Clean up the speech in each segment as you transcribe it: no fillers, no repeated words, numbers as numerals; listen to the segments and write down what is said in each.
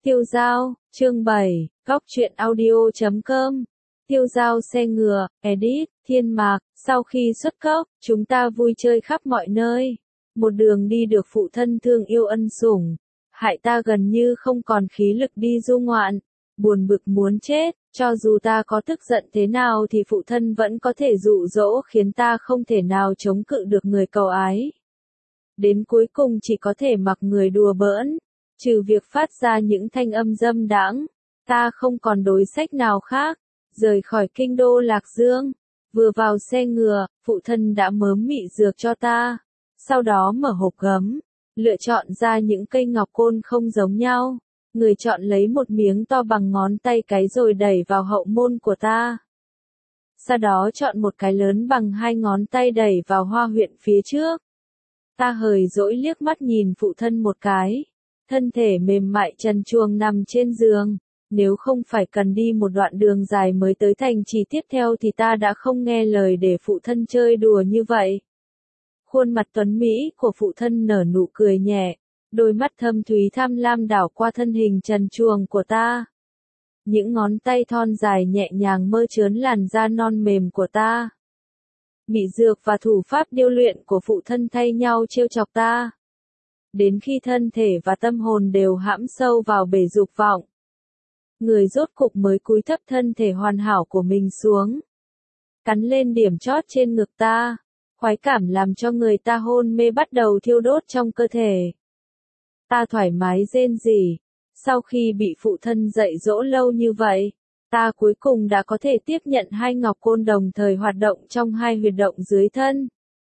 Tiêu Dao, chương 7, Góc truyện audio.com. Tiêu Dao xe ngựa, edit, Thiên Mạc, sau khi xuất cốc, chúng ta vui chơi khắp mọi nơi. Một đường đi được phụ thân thương yêu ân sủng, hại ta gần như không còn khí lực đi du ngoạn, buồn bực muốn chết, cho dù ta có tức giận thế nào thì phụ thân vẫn có thể dụ dỗ khiến ta không thể nào chống cự được người cầu ái. Đến cuối cùng chỉ có thể mặc người đùa bỡn, trừ việc phát ra những thanh âm dâm đãng, ta không còn đối sách nào khác. Rời khỏi kinh đô Lạc Dương, vừa vào xe ngựa, phụ thân đã mớm mị dược cho ta, sau đó mở hộp gấm, lựa chọn ra những cây ngọc côn không giống nhau, người chọn lấy một miếng to bằng ngón tay cái rồi đẩy vào hậu môn của ta. Sau đó chọn một cái lớn bằng 2 ngón tay đẩy vào hoa huyện phía trước. Ta hời dỗi liếc mắt nhìn phụ thân một cái, thân thể mềm mại trần truồng nằm trên giường. Nếu không phải cần đi một đoạn đường dài mới tới thành trì tiếp theo thì ta đã không nghe lời để phụ thân chơi đùa như vậy. Khuôn mặt tuấn Mỹ của phụ thân nở nụ cười nhẹ, đôi mắt thâm thúy tham lam đảo qua thân hình trần truồng của ta. Những ngón tay thon dài nhẹ nhàng mơ trớn làn da non mềm của ta. Mị dược và thủ pháp điêu luyện của phụ thân thay nhau trêu chọc ta. Đến khi thân thể và tâm hồn đều hãm sâu vào bể dục vọng, người rốt cục mới cúi thấp thân thể hoàn hảo của mình xuống, cắn lên điểm chót trên ngực ta, khoái cảm làm cho người ta hôn mê bắt đầu thiêu đốt trong cơ thể. Ta thoải mái rên rỉ, sau khi bị phụ thân dạy dỗ lâu như vậy, ta cuối cùng đã có thể tiếp nhận 2 ngọc côn đồng thời hoạt động trong 2 huyệt động dưới thân.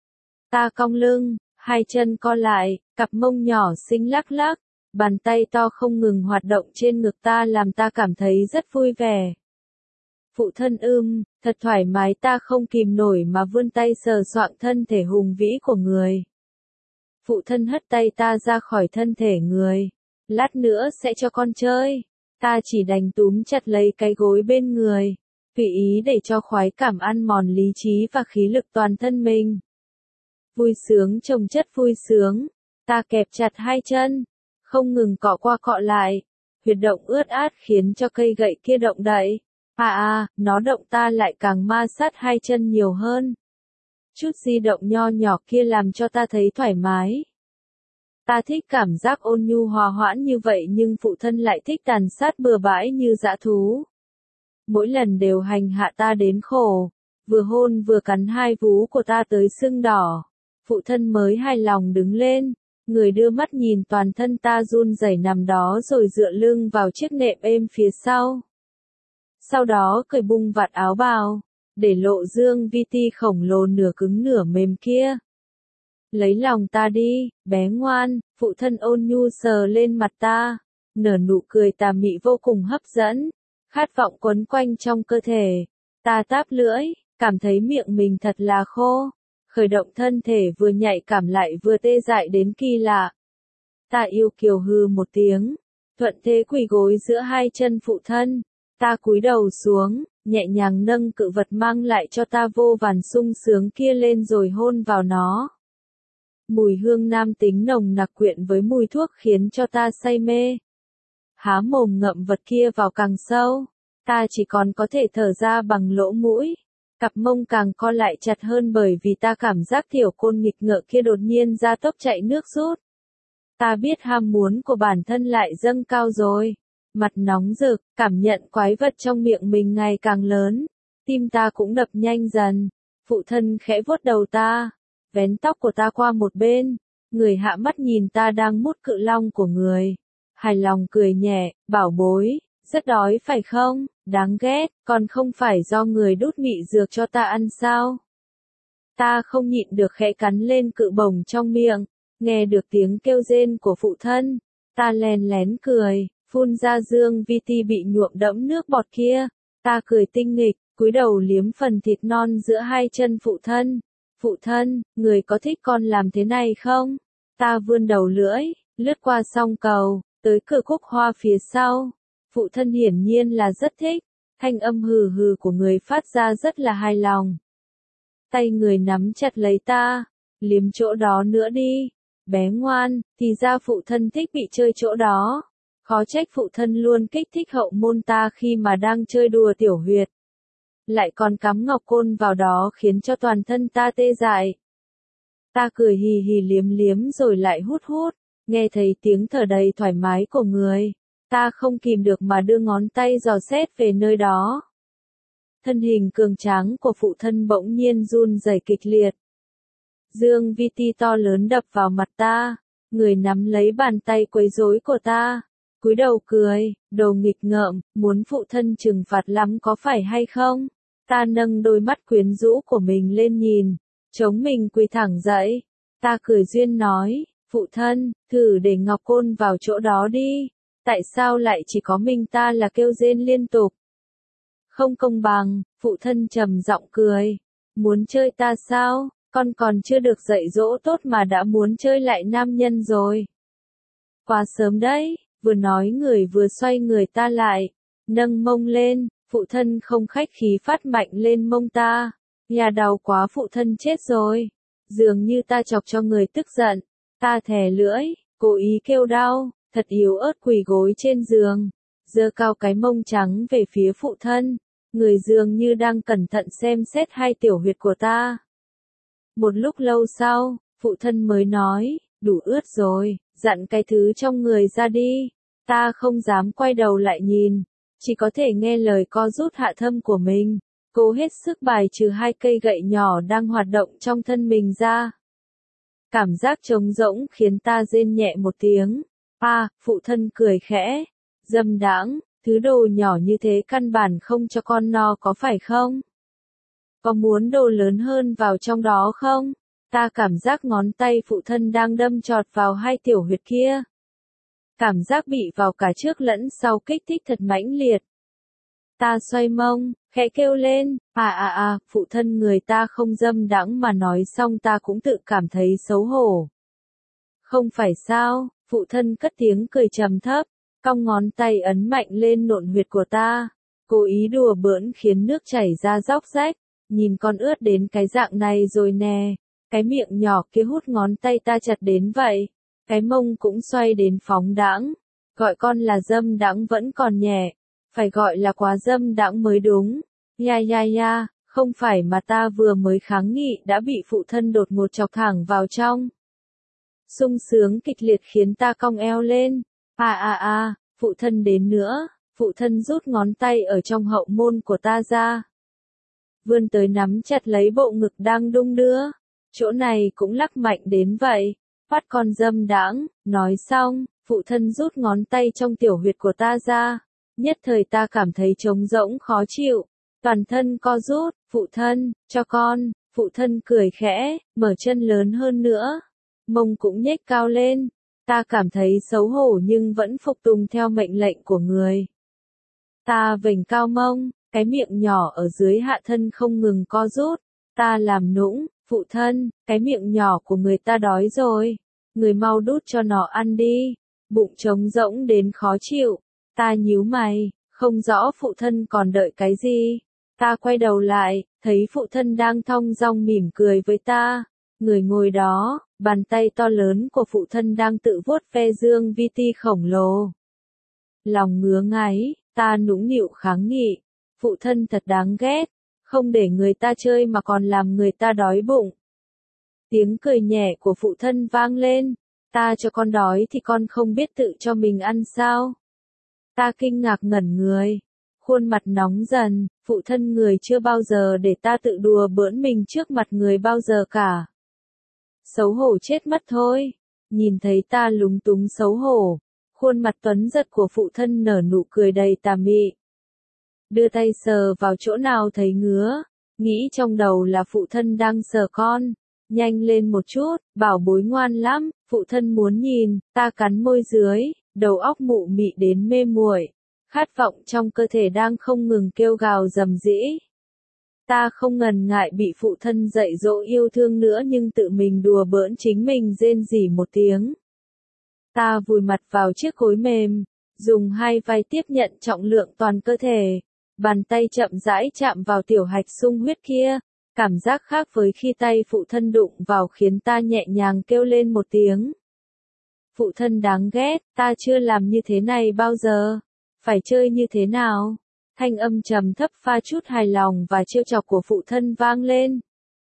Ta cong lưng, 2 chân co lại, cặp mông nhỏ xinh lắc lắc. Bàn tay to không ngừng hoạt động trên ngực ta làm ta cảm thấy rất vui vẻ. Phụ thân thật thoải mái, ta không kìm nổi mà vươn tay sờ soạng thân thể hùng vĩ của người. Phụ thân hất tay ta ra khỏi thân thể người. Lát nữa sẽ cho con chơi. Ta chỉ đành túm chặt lấy cái gối bên người, tùy ý để cho khoái cảm ăn mòn lý trí và khí lực toàn thân mình. Vui sướng chồng chất vui sướng, ta kẹp chặt 2 chân, không ngừng cọ qua cọ lại, huyệt động ướt át khiến cho cây gậy kia động đậy. Nó động ta lại càng ma sát 2 chân nhiều hơn. Chút di động nho nhỏ kia làm cho ta thấy thoải mái. Ta thích cảm giác ôn nhu hòa hoãn như vậy nhưng phụ thân lại thích tàn sát bừa bãi như dã thú. Mỗi lần đều hành hạ ta đến khổ, vừa hôn vừa cắn 2 vú của ta tới sưng đỏ. Phụ thân mới hài lòng đứng lên. Người đưa mắt nhìn toàn thân ta run rẩy nằm đó rồi dựa lưng vào chiếc nệm êm phía sau. Sau đó cởi bung vạt áo bào, để lộ dương vi ti khổng lồ nửa cứng nửa mềm kia. Lấy lòng ta đi, bé ngoan, phụ thân ôn nhu sờ lên mặt ta, nở nụ cười tà mị vô cùng hấp dẫn, khát vọng quấn quanh trong cơ thể. Ta táp lưỡi, cảm thấy miệng mình thật là khô. Khởi động thân thể vừa nhạy cảm lại vừa tê dại đến kỳ lạ. Ta yêu kiều hừ một tiếng, thuận thế quỳ gối giữa 2 chân phụ thân. Ta cúi đầu xuống, nhẹ nhàng nâng cự vật mang lại cho ta vô vàn sung sướng kia lên rồi hôn vào nó. Mùi hương nam tính nồng nặc quyện với mùi thuốc khiến cho ta say mê. Há mồm ngậm vật kia vào càng sâu, ta chỉ còn có thể thở ra bằng lỗ mũi. Cặp mông càng co lại chặt hơn bởi vì ta cảm giác tiểu côn nghịch ngợm kia đột nhiên ra tốc chạy nước rút. Ta biết ham muốn của bản thân lại dâng cao rồi. Mặt nóng rực, cảm nhận quái vật trong miệng mình ngày càng lớn. Tim ta cũng đập nhanh dần. Phụ thân khẽ vuốt đầu ta, vén tóc của ta qua một bên. Người hạ mắt nhìn ta đang mút cự long của người. Hài lòng cười nhẹ, bảo bối, rất đói phải không? Đáng ghét, còn không phải do người đút mị dược cho ta ăn sao? Ta không nhịn được khẽ cắn lên cự bổng trong miệng, nghe được tiếng kêu rên của phụ thân, ta lén lén cười, phun ra dương vi ti bị nhuộm đẫm nước bọt kia, ta cười tinh nghịch, cúi đầu liếm phần thịt non giữa 2 chân phụ thân. Phụ thân, người có thích con làm thế này không? Ta vươn đầu lưỡi, lướt qua song cầu, tới cửa cúc hoa phía sau. Phụ thân hiển nhiên là rất thích, thanh âm hừ hừ của người phát ra rất là hài lòng. Tay người nắm chặt lấy ta, liếm chỗ đó nữa đi, bé ngoan, thì ra phụ thân thích bị chơi chỗ đó. Khó trách phụ thân luôn kích thích hậu môn ta khi mà đang chơi đùa tiểu huyệt. Lại còn cắm ngọc côn vào đó khiến cho toàn thân ta tê dại. Ta cười hì hì liếm liếm rồi lại hút hút, nghe thấy tiếng thở đầy thoải mái của người. Ta không kìm được mà đưa ngón tay dò xét về nơi đó. Thân hình cường tráng của phụ thân bỗng nhiên run rẩy kịch liệt. Dương vi ti to lớn đập vào mặt ta, người nắm lấy bàn tay quấy rối của ta, cúi đầu cười, đồ nghịch ngợm, muốn phụ thân trừng phạt lắm có phải hay không? Ta nâng đôi mắt quyến rũ của mình lên nhìn, chống mình quỳ thẳng dậy. Ta cười duyên nói, phụ thân, thử để ngọc côn vào chỗ đó đi. Tại sao lại chỉ có mình ta là kêu rên liên tục? Không công bằng, phụ thân trầm giọng cười. Muốn chơi ta sao? Con còn chưa được dạy dỗ tốt mà đã muốn chơi lại nam nhân rồi. Quá sớm đấy, vừa nói người vừa xoay người ta lại, nâng mông lên, phụ thân không khách khí phát mạnh lên mông ta. Nhà đau quá phụ thân chết rồi. Dường như ta chọc cho người tức giận, ta thè lưỡi, cố ý kêu đau, thật yếu ớt quỳ gối trên giường, giơ cao cái mông trắng về phía phụ thân, người dường như đang cẩn thận xem xét hai tiểu huyệt của ta. Một lúc lâu sau, phụ thân mới nói, đủ ướt rồi, dặn cái thứ trong người ra đi. Ta không dám quay đầu lại nhìn, chỉ có thể nghe lời co rút hạ thâm của mình, cố hết sức bài trừ hai cây gậy nhỏ đang hoạt động trong thân mình ra. Cảm giác trống rỗng khiến ta rên nhẹ một tiếng. Phụ thân cười khẽ, dâm đãng, thứ đồ nhỏ như thế căn bản không cho con no có phải không? Có muốn đồ lớn hơn vào trong đó không? Ta cảm giác ngón tay phụ thân đang đâm chọt vào hai tiểu huyệt kia. Cảm giác bị vào cả trước lẫn sau kích thích thật mãnh liệt. Ta xoay mông, khẽ kêu lên, phụ thân người ta không dâm đãng mà nói xong ta cũng tự cảm thấy xấu hổ. Không phải sao, phụ thân cất tiếng cười trầm thấp, cong ngón tay ấn mạnh lên nộn huyệt của ta, cố ý đùa bỡn khiến nước chảy ra róc rách, nhìn con ướt đến cái dạng này rồi nè, cái miệng nhỏ kia hút ngón tay ta chặt đến vậy, cái mông cũng xoay đến phóng đãng, gọi con là dâm đãng vẫn còn nhẹ, phải gọi là quá dâm đãng mới đúng, không phải mà ta vừa mới kháng nghị đã bị phụ thân đột ngột chọc thẳng vào trong. Sung sướng kịch liệt khiến ta cong eo lên. Phụ thân đến nữa, phụ thân rút ngón tay ở trong hậu môn của ta ra. Vươn tới nắm chặt lấy bộ ngực đang đung đưa. Chỗ này cũng lắc mạnh đến vậy. Phát con dâm đãng, nói xong, phụ thân rút ngón tay trong tiểu huyệt của ta ra. Nhất thời ta cảm thấy trống rỗng khó chịu. Toàn thân co rút, phụ thân, cho con, phụ thân cười khẽ, mở chân lớn hơn nữa. Mông cũng nhếch cao lên, ta cảm thấy xấu hổ nhưng vẫn phục tùng theo mệnh lệnh của người. Ta vểnh cao mông, cái miệng nhỏ ở dưới hạ thân không ngừng co rút, ta làm nũng, phụ thân, cái miệng nhỏ của người ta đói rồi, người mau đút cho nó ăn đi, bụng trống rỗng đến khó chịu, ta nhíu mày, không rõ phụ thân còn đợi cái gì, ta quay đầu lại, thấy phụ thân đang thong dong mỉm cười với ta. Người ngồi đó, bàn tay to lớn của phụ thân đang tự vuốt ve dương vi ti khổng lồ. Lòng ngứa ngáy, ta nũng nịu kháng nghị. Phụ thân thật đáng ghét, không để người ta chơi mà còn làm người ta đói bụng. Tiếng cười nhẹ của phụ thân vang lên. Ta cho con đói thì con không biết tự cho mình ăn sao? Ta kinh ngạc ngẩn người. Khuôn mặt nóng dần, phụ thân người chưa bao giờ để ta tự đùa bỡn mình trước mặt người bao giờ cả. Xấu hổ chết mất thôi. Nhìn thấy ta lúng túng xấu hổ, khuôn mặt tuấn giật của phụ thân nở nụ cười đầy tà mị. Đưa tay sờ vào chỗ nào thấy ngứa, nghĩ trong đầu là phụ thân đang sờ con. Nhanh lên một chút, bảo bối ngoan lắm, phụ thân muốn nhìn, ta cắn môi dưới, đầu óc mụ mị đến mê muội, khát vọng trong cơ thể đang không ngừng kêu gào rầm rĩ. Ta không ngần ngại bị phụ thân dạy dỗ yêu thương nữa nhưng tự mình đùa bỡn chính mình rên rỉ một tiếng. Ta vùi mặt vào chiếc gối mềm, dùng hai vai tiếp nhận trọng lượng toàn cơ thể, bàn tay chậm rãi chạm vào tiểu hạch sung huyết kia, cảm giác khác với khi tay phụ thân đụng vào khiến ta nhẹ nhàng kêu lên một tiếng. Phụ thân đáng ghét, ta chưa làm như thế này bao giờ. Phải chơi như thế nào? Thanh âm trầm thấp pha chút hài lòng và trêu chọc của phụ thân vang lên.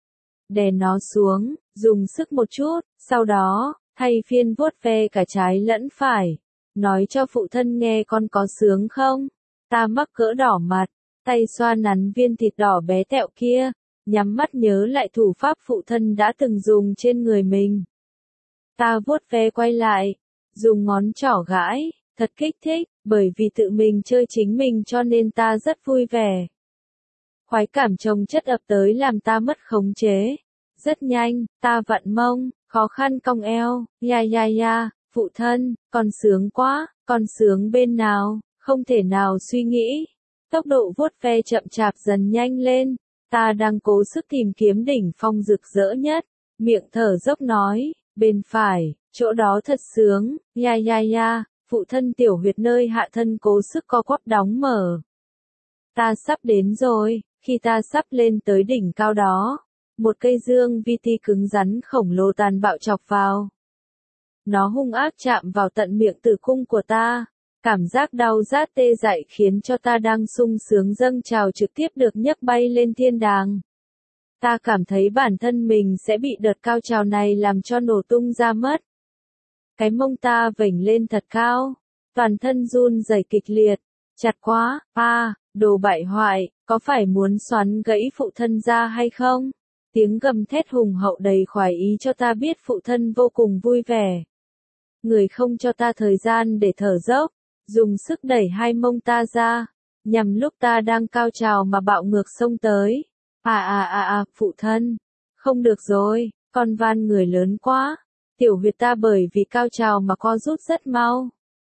Đè nó xuống, dùng sức một chút, sau đó, thay phiên vuốt ve cả trái lẫn phải. Nói cho phụ thân nghe con có sướng không? Ta mắc cỡ đỏ mặt, tay xoa nắn viên thịt đỏ bé tẹo kia, nhắm mắt nhớ lại thủ pháp phụ thân đã từng dùng trên người mình. Ta vuốt ve quay lại, dùng ngón trỏ gãi, thật kích thích, bởi vì tự mình chơi chính mình cho nên ta rất vui vẻ. Khoái cảm chồng chất ập tới làm ta mất khống chế. Rất nhanh, ta vặn mông, khó khăn cong eo, ya, phụ thân, con sướng quá, con sướng bên nào, không thể nào suy nghĩ. Tốc độ vuốt ve chậm chạp dần nhanh lên, ta đang cố sức tìm kiếm đỉnh phong rực rỡ nhất, miệng thở dốc nói, bên phải, chỗ đó thật sướng, ya, phụ thân tiểu huyệt nơi hạ thân cố sức co quắp đóng mở. Ta sắp đến rồi, khi ta sắp lên tới đỉnh cao đó, một cây dương vi ti cứng rắn khổng lồ tàn bạo chọc vào. Nó hung ác chạm vào tận miệng tử cung của ta. Cảm giác đau rát tê dại khiến cho ta đang sung sướng dâng trào trực tiếp được nhấc bay lên thiên đàng. Ta cảm thấy bản thân mình sẽ bị đợt cao trào này làm cho nổ tung ra mất. Cái mông ta vểnh lên thật cao, toàn thân run rẩy kịch liệt, chặt quá, đồ bại hoại, có phải muốn xoắn gãy phụ thân ra hay không? Tiếng gầm thét hùng hậu đầy khoái ý cho ta biết phụ thân vô cùng vui vẻ. Người không cho ta thời gian để thở dốc, dùng sức đẩy hai mông ta ra, nhằm lúc ta đang cao trào mà bạo ngược xông tới. Phụ thân, không được rồi, con van người lớn quá, tiểu huyệt ta bởi vì cao trào mà co rút rất mau.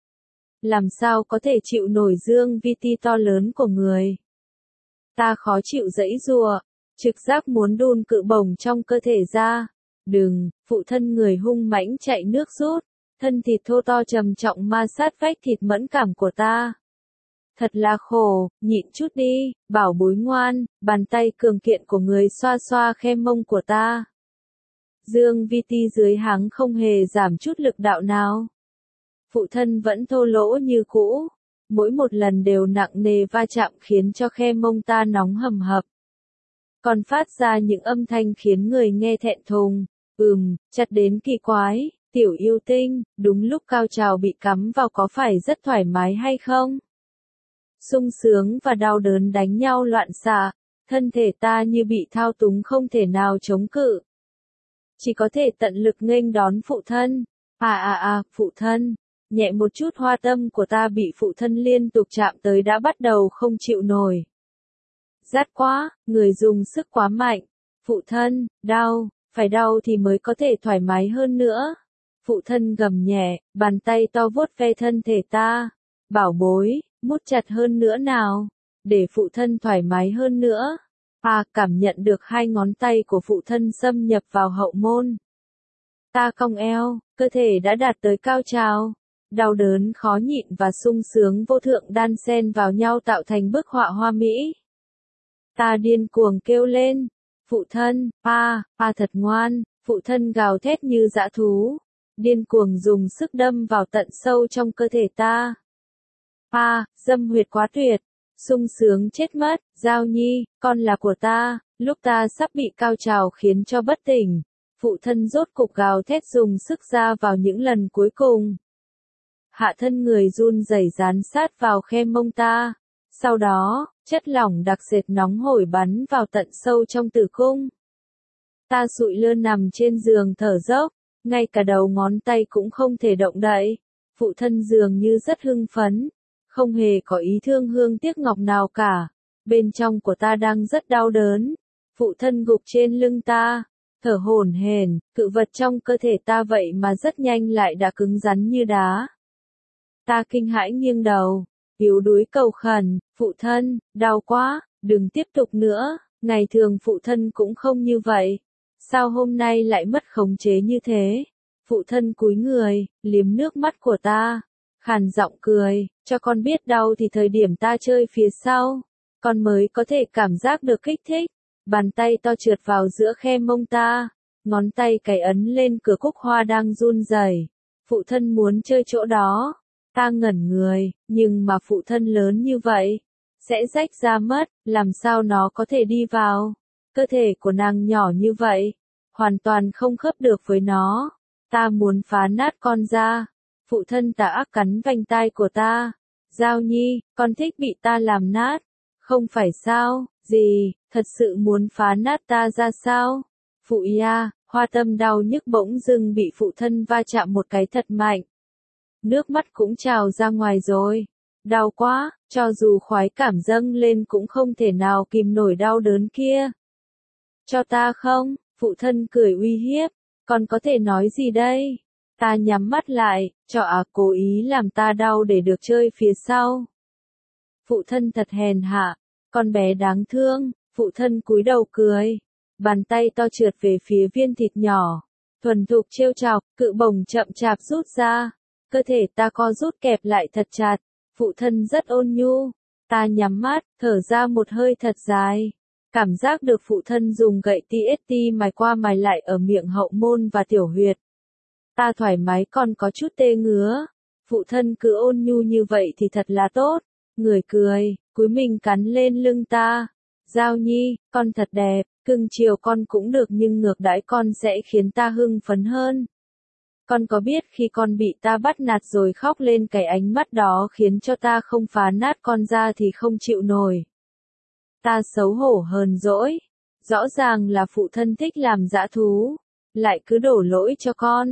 Làm sao có thể chịu nổi dương vi ti to lớn của người. Ta khó chịu giãy giụa, trực giác muốn đun cự bổng trong cơ thể ra. Đừng, phụ thân người hung mãnh chạy nước rút, thân thịt thô to trầm trọng ma sát vách thịt mẫn cảm của ta. Thật là khổ, nhịn chút đi, bảo bối ngoan, bàn tay cường kiện của người xoa xoa khe mông của ta. Dương vi ti dưới háng không hề giảm chút lực đạo nào. Phụ thân vẫn thô lỗ như cũ, mỗi một lần đều nặng nề va chạm khiến cho khe mông ta nóng hầm hập. Còn phát ra những âm thanh khiến người nghe thẹn thùng, chặt đến kỳ quái, tiểu yêu tinh, đúng lúc cao trào bị cắm vào có phải rất thoải mái hay không? Sung sướng và đau đớn đánh nhau loạn xạ, thân thể ta như bị thao túng không thể nào chống cự. Chỉ có thể tận lực nghênh đón phụ thân. Phụ thân. Nhẹ một chút hoa tâm của ta bị phụ thân liên tục chạm tới đã bắt đầu không chịu nổi. Rát quá, người dùng sức quá mạnh. Phụ thân, đau, phải đau thì mới có thể thoải mái hơn nữa. Phụ thân gầm nhẹ, bàn tay to vuốt ve thân thể ta. Bảo bối, mút chặt hơn nữa nào, để phụ thân thoải mái hơn nữa. Cảm nhận được hai ngón tay của phụ thân xâm nhập vào hậu môn. Ta cong eo, cơ thể đã đạt tới cao trào. Đau đớn khó nhịn và sung sướng vô thượng đan xen vào nhau tạo thành bức họa hoa mỹ. Ta điên cuồng kêu lên. Phụ thân, thật ngoan, phụ thân gào thét như dã thú. Điên cuồng dùng sức đâm vào tận sâu trong cơ thể ta. Dâm huyệt quá tuyệt, sung sướng chết mất, Giao Nhi, con là của ta, lúc ta sắp bị cao trào khiến cho bất tỉnh. Phụ thân rốt cục gào thét dùng sức ra vào những lần cuối cùng. Hạ thân người run rẩy dán sát vào khe mông ta. Sau đó, chất lỏng đặc sệt nóng hổi bắn vào tận sâu trong tử cung. Ta sụi lơ nằm trên giường thở dốc, ngay cả đầu ngón tay cũng không thể động đậy. Phụ thân dường như rất hưng phấn, không hề có ý thương hương tiếc ngọc nào cả. Bên trong của ta đang rất đau đớn. Phụ thân gục trên lưng ta, thở hổn hển, cự vật trong cơ thể ta vậy mà rất nhanh lại đã cứng rắn như đá. Ta kinh hãi nghiêng đầu, yếu đuối cầu khẩn, phụ thân, đau quá, đừng tiếp tục nữa, ngày thường phụ thân cũng không như vậy. Sao hôm nay lại mất khống chế như thế? Phụ thân cúi người, liếm nước mắt của ta, khàn giọng cười, cho con biết đau thì thời điểm ta chơi phía sau, con mới có thể cảm giác được kích thích. Bàn tay to trượt vào giữa khe mông ta, ngón tay cái ấn lên cửa cúc hoa đang run rẩy. Phụ thân muốn chơi chỗ đó. Ta ngẩn người, nhưng mà phụ thân lớn như vậy, sẽ rách ra mất, làm sao nó có thể đi vào? Cơ thể của nàng nhỏ như vậy, hoàn toàn không khớp được với nó. Ta muốn phá nát con ra. Phụ thân tà ác cắn vành tai của ta. Giao Nhi, con thích bị ta làm nát. Không phải sao, gì, thật sự muốn phá nát ta ra sao? Phụ ya, Hoa Tâm đau nhức bỗng dưng bị phụ thân va chạm một cái thật mạnh. Nước mắt cũng trào ra ngoài rồi. Đau quá, cho dù khoái cảm dâng lên cũng không thể nào kìm nổi đau đớn kia. Cho ta không? Phụ thân cười uy hiếp. Con có thể nói gì đây? Ta nhắm mắt lại, cho cố ý làm ta đau để được chơi phía sau. Phụ thân thật hèn hạ, con bé đáng thương, phụ thân cúi đầu cười. Bàn tay to trượt về phía viên thịt nhỏ. Thuần thục trêu chọc, cự bổng chậm chạp rút ra. Cơ thể ta co rút kẹp lại thật chặt. Phụ thân rất ôn nhu. Ta nhắm mắt, thở ra một hơi thật dài. Cảm giác được phụ thân dùng gậy TST mài qua mài lại ở miệng hậu môn và tiểu huyệt. Ta thoải mái còn có chút tê ngứa. Phụ thân cứ ôn nhu như vậy thì thật là tốt. Người cười, cúi mình cắn lên lưng ta. Giao Nhi, con thật đẹp, cưng chiều con cũng được nhưng ngược đãi con sẽ khiến ta hưng phấn hơn. Con có biết khi con bị ta bắt nạt rồi khóc lên cái ánh mắt đó khiến cho ta không phá nát con ra thì không chịu nổi. Ta xấu hổ hờn dỗi. Rõ ràng là phụ thân thích làm dã thú. Lại cứ đổ lỗi cho con.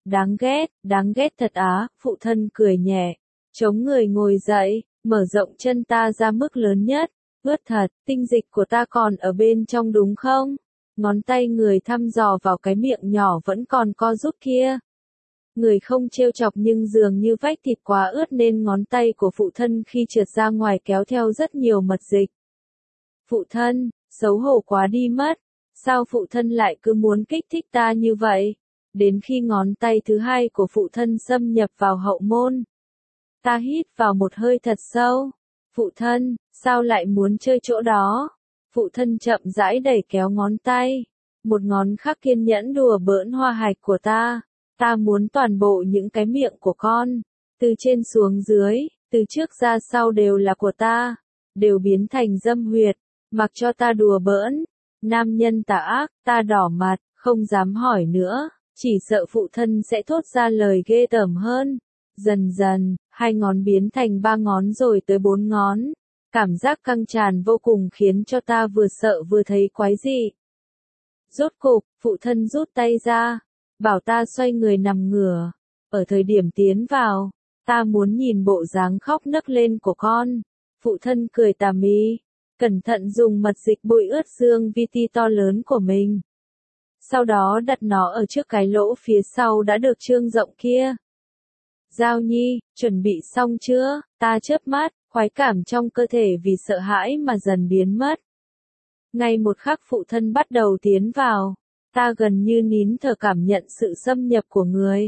Đáng ghét thật á, phụ thân cười nhẹ. Chống người ngồi dậy, mở rộng chân ta ra mức lớn nhất. Ướt thật, tinh dịch của ta còn ở bên trong đúng không? Ngón tay người thăm dò vào cái miệng nhỏ vẫn còn co rút kia. Người không trêu chọc nhưng dường như vách thịt quá ướt nên ngón tay của phụ thân khi trượt ra ngoài kéo theo rất nhiều mật dịch. Phụ thân, xấu hổ quá đi mất. Sao phụ thân lại cứ muốn kích thích ta như vậy? Đến khi ngón tay thứ hai của phụ thân xâm nhập vào hậu môn. Ta hít vào một hơi thật sâu. Phụ thân, sao lại muốn chơi chỗ đó? Phụ thân chậm rãi đẩy kéo ngón tay. Một ngón khác kiên nhẫn đùa bỡn hoa hạch của ta. Ta muốn toàn bộ những cái miệng của con. Từ trên xuống dưới, từ trước ra sau đều là của ta. Đều biến thành dâm huyệt. Mặc cho ta đùa bỡn. Nam nhân tà ác, ta đỏ mặt, không dám hỏi nữa. Chỉ sợ phụ thân sẽ thốt ra lời ghê tởm hơn. Dần dần, 2 ngón biến thành 3 ngón rồi tới 4 ngón. Cảm giác căng tràn vô cùng khiến cho ta vừa sợ vừa thấy quái dị. Rốt cục, phụ thân rút tay ra. Bảo ta xoay người nằm ngửa. Ở thời điểm tiến vào, ta muốn nhìn bộ dáng khóc nấc lên của con. Phụ thân cười tà mí. Cẩn thận dùng mật dịch bôi ướt xương VT to lớn của mình. Sau đó đặt nó ở trước cái lỗ phía sau đã được trương rộng kia. Giao Nhi, chuẩn bị xong chưa? Ta chớp mắt, khoái cảm trong cơ thể vì sợ hãi mà dần biến mất. Ngay một khắc phụ thân bắt đầu tiến vào, ta gần như nín thở cảm nhận sự xâm nhập của người.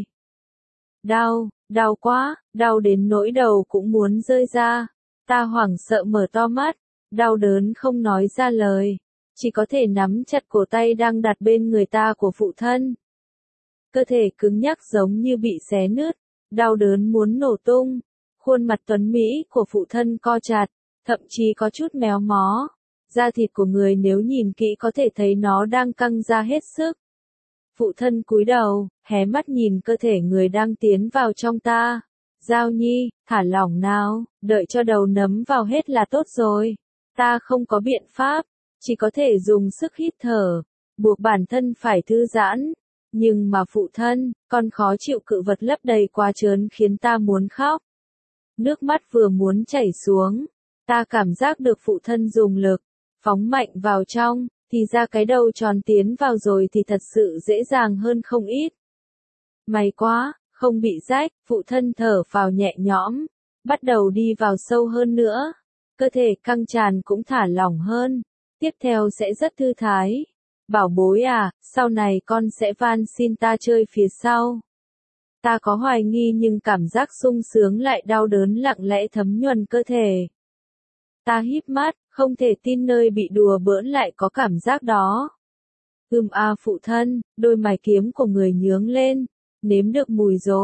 Đau quá, đau đến nỗi đầu cũng muốn rơi ra. Ta hoảng sợ mở to mắt, đau đớn không nói ra lời, chỉ có thể nắm chặt cổ tay đang đặt bên người ta của phụ thân. Cơ thể cứng nhắc giống như bị xé nứt, đau đớn muốn nổ tung. Khuôn mặt tuấn Mỹ của phụ thân co chặt, thậm chí có chút méo mó. Da thịt của người nếu nhìn kỹ có thể thấy nó đang căng ra hết sức. Phụ thân cúi đầu, hé mắt nhìn cơ thể người đang tiến vào trong ta. Giao Nhi, thả lỏng nào, đợi cho đầu nấm vào hết là tốt rồi. Ta không có biện pháp, chỉ có thể dùng sức hít thở, buộc bản thân phải thư giãn. Nhưng mà phụ thân, con khó chịu cự vật lấp đầy quá trớn khiến ta muốn khóc. Nước mắt vừa muốn chảy xuống, ta cảm giác được phụ thân dùng lực, phóng mạnh vào trong, thì ra cái đầu tròn tiến vào rồi thì thật sự dễ dàng hơn không ít. May quá, không bị rách, phụ thân thở phào nhẹ nhõm, bắt đầu đi vào sâu hơn nữa. Cơ thể căng tràn cũng thả lỏng hơn, tiếp theo sẽ rất thư thái. Bảo bối à, sau này con sẽ van xin ta chơi phía sau. Ta có hoài nghi nhưng cảm giác sung sướng lại đau đớn lặng lẽ thấm nhuần cơ thể. Ta híp mắt, không thể tin nơi bị đùa bỡn lại có cảm giác đó. Phụ thân, đôi mày kiếm của người nhướng lên, nếm được mùi rồi,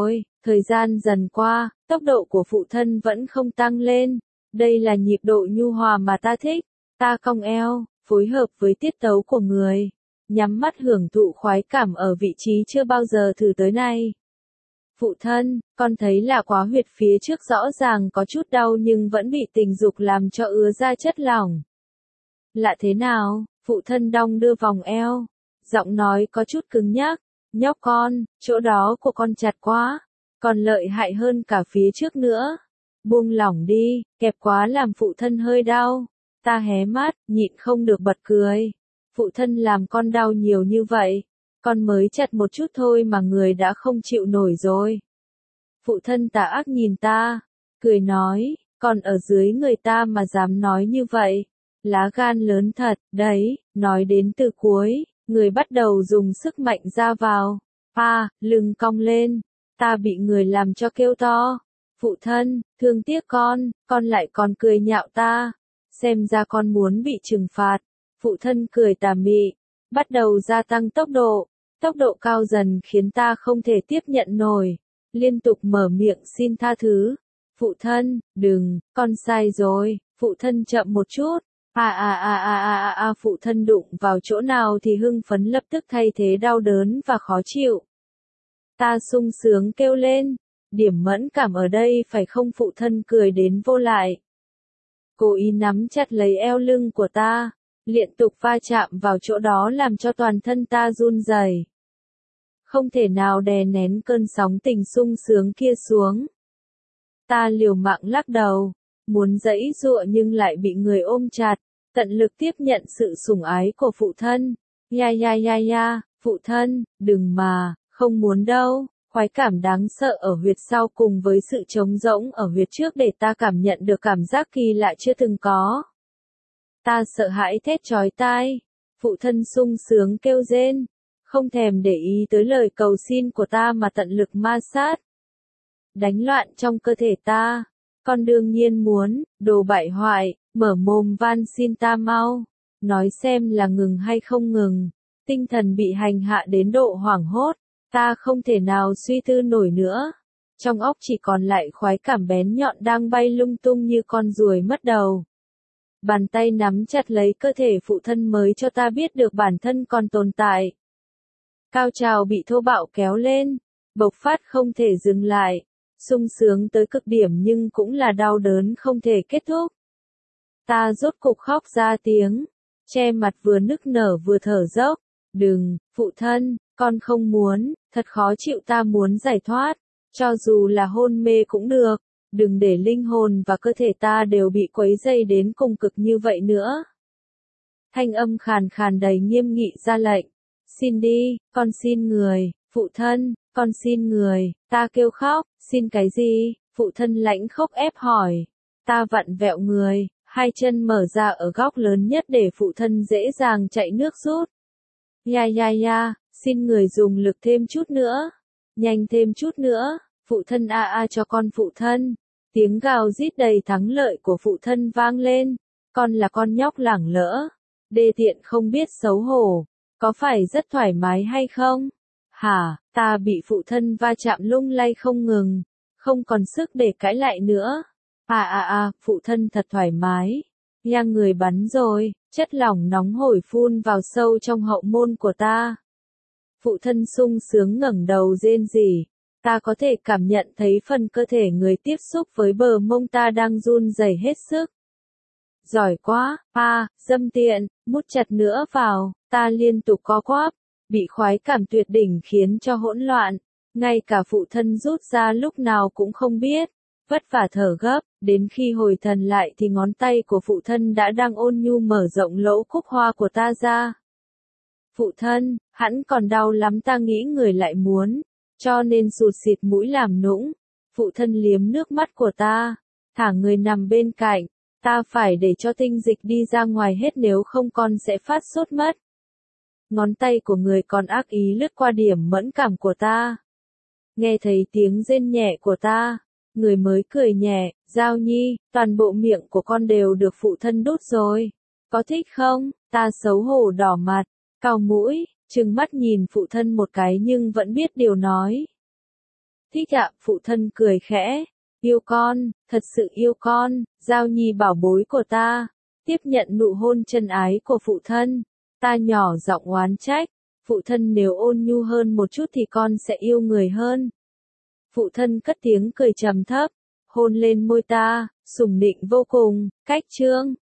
Thời gian dần qua, tốc độ của phụ thân vẫn không tăng lên. Đây là nhịp độ nhu hòa mà ta thích. Ta cong eo, phối hợp với tiết tấu của người. Nhắm mắt hưởng thụ khoái cảm ở vị trí chưa bao giờ thử tới nay. Phụ thân, con thấy là quá huyệt phía trước rõ ràng có chút đau nhưng vẫn bị tình dục làm cho ứa ra chất lỏng. Lạ thế nào? Phụ thân đong đưa vòng eo. Giọng nói có chút cứng nhắc. Nhóc con, chỗ đó của con chặt quá. Còn lợi hại hơn cả phía trước nữa. Buông lỏng đi, kẹp quá làm phụ thân hơi đau. Ta hé mắt, nhịn không được bật cười. Phụ thân làm con đau nhiều như vậy. Con mới chặt một chút thôi mà người đã không chịu nổi rồi. Phụ thân tà ác nhìn ta, cười nói, còn ở dưới người ta mà dám nói như vậy. Lá gan lớn thật, đấy, nói đến từ cuối, người bắt đầu dùng sức mạnh ra vào. Lưng cong lên, ta bị người làm cho kêu to. Phụ thân, thương tiếc con lại còn cười nhạo ta. Xem ra con muốn bị trừng phạt. Phụ thân cười tà mị, bắt đầu gia tăng tốc độ. Tốc độ cao dần khiến ta không thể tiếp nhận nổi. Liên tục mở miệng xin tha thứ. Phụ thân, đừng, con sai rồi. Phụ thân chậm một chút. Phụ thân đụng vào chỗ nào thì hưng phấn lập tức thay thế đau đớn và khó chịu. Ta sung sướng kêu lên. Điểm mẫn cảm ở đây phải không? Phụ thân cười đến vô lại. Cố ý nắm chặt lấy eo lưng của ta. Liên tục va chạm vào chỗ đó làm cho toàn thân ta run rẩy. Không thể nào đè nén cơn sóng tình sung sướng kia xuống. Ta liều mạng lắc đầu, muốn giãy giụa nhưng lại bị người ôm chặt, tận lực tiếp nhận sự sủng ái của phụ thân. Phụ thân, đừng mà, không muốn đâu. Khoái cảm đáng sợ ở huyệt sau cùng với sự trống rỗng ở huyệt trước để ta cảm nhận được cảm giác kỳ lạ chưa từng có. Ta sợ hãi thét chói tai. Phụ thân sung sướng kêu rên. Không thèm để ý tới lời cầu xin của ta mà tận lực ma sát. Đánh loạn trong cơ thể ta. Con đương nhiên muốn, đồ bại hoại, mở mồm van xin ta mau. Nói xem là ngừng hay không ngừng. Tinh thần bị hành hạ đến độ hoảng hốt. Ta không thể nào suy tư nổi nữa. Trong óc chỉ còn lại khoái cảm bén nhọn đang bay lung tung như con ruồi mất đầu. Bàn tay nắm chặt lấy cơ thể phụ thân mới cho ta biết được bản thân còn tồn tại. Cao trào bị thô bạo kéo lên, bộc phát không thể dừng lại, sung sướng tới cực điểm nhưng cũng là đau đớn không thể kết thúc. Ta rốt cục khóc ra tiếng, che mặt vừa nức nở vừa thở dốc. Đừng, phụ thân, con không muốn, thật khó chịu, ta muốn giải thoát, cho dù là hôn mê cũng được. Đừng để linh hồn và cơ thể ta đều bị quấy dày đến cùng cực như vậy nữa. Thanh âm khàn khàn đầy nghiêm nghị ra lệnh. Xin đi, con xin người. Phụ thân, con xin người. Ta kêu khóc, xin cái gì? Phụ thân lãnh khốc ép hỏi. Ta vặn vẹo người, hai chân mở ra ở góc lớn nhất để phụ thân dễ dàng chạy nước rút. Xin người dùng lực thêm chút nữa. Nhanh thêm chút nữa. Phụ thân cho con phụ thân. Tiếng gào rít đầy thắng lợi của phụ thân vang lên. Con là con nhóc lẳng lỡ. Đê tiện không biết xấu hổ. Có phải rất thoải mái hay không? Hả, ta bị phụ thân va chạm lung lay không ngừng. Không còn sức để cãi lại nữa. Phụ thân thật thoải mái. Nhang người bắn rồi, chất lỏng nóng hổi phun vào sâu trong hậu môn của ta. Phụ thân sung sướng ngẩng đầu rên rỉ. Ta có thể cảm nhận thấy phần cơ thể người tiếp xúc với bờ mông ta đang run rẩy hết sức. Giỏi quá, dâm tiện, mút chặt nữa vào, ta liên tục co quắp, bị khoái cảm tuyệt đỉnh khiến cho hỗn loạn, ngay cả phụ thân rút ra lúc nào cũng không biết, vất vả thở gấp, đến khi hồi thần lại thì ngón tay của phụ thân đã đang ôn nhu mở rộng lỗ cúc hoa của ta ra. Phụ thân, hẳn còn đau lắm, ta nghĩ người lại muốn. Cho nên sụt xịt mũi làm nũng. Phụ thân liếm nước mắt của ta. Thả người nằm bên cạnh. Ta phải để cho tinh dịch đi ra ngoài hết nếu không con sẽ phát sốt mất. Ngón tay của người còn ác ý lướt qua điểm mẫn cảm của ta. Nghe thấy tiếng rên nhẹ của ta. Người mới cười nhẹ. Giao Nhi, toàn bộ miệng của con đều được phụ thân đút rồi. Có thích không? Ta xấu hổ đỏ mặt. Cau mũi. Trừng mắt nhìn phụ thân một cái nhưng vẫn biết điều nói. Thích ạ, phụ thân cười khẽ. Yêu con, thật sự yêu con, Giao Nhi bảo bối của ta. Tiếp nhận nụ hôn chân ái của phụ thân. Ta nhỏ giọng oán trách. Phụ thân nếu ôn nhu hơn một chút thì con sẽ yêu người hơn. Phụ thân cất tiếng cười trầm thấp. Hôn lên môi ta, sủng nịnh vô cùng, cách chương.